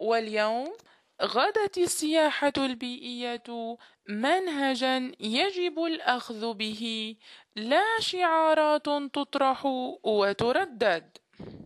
واليوم غدت السياحة البيئية منهجا يجب الأخذ به، لا شعارات تطرح وتردد.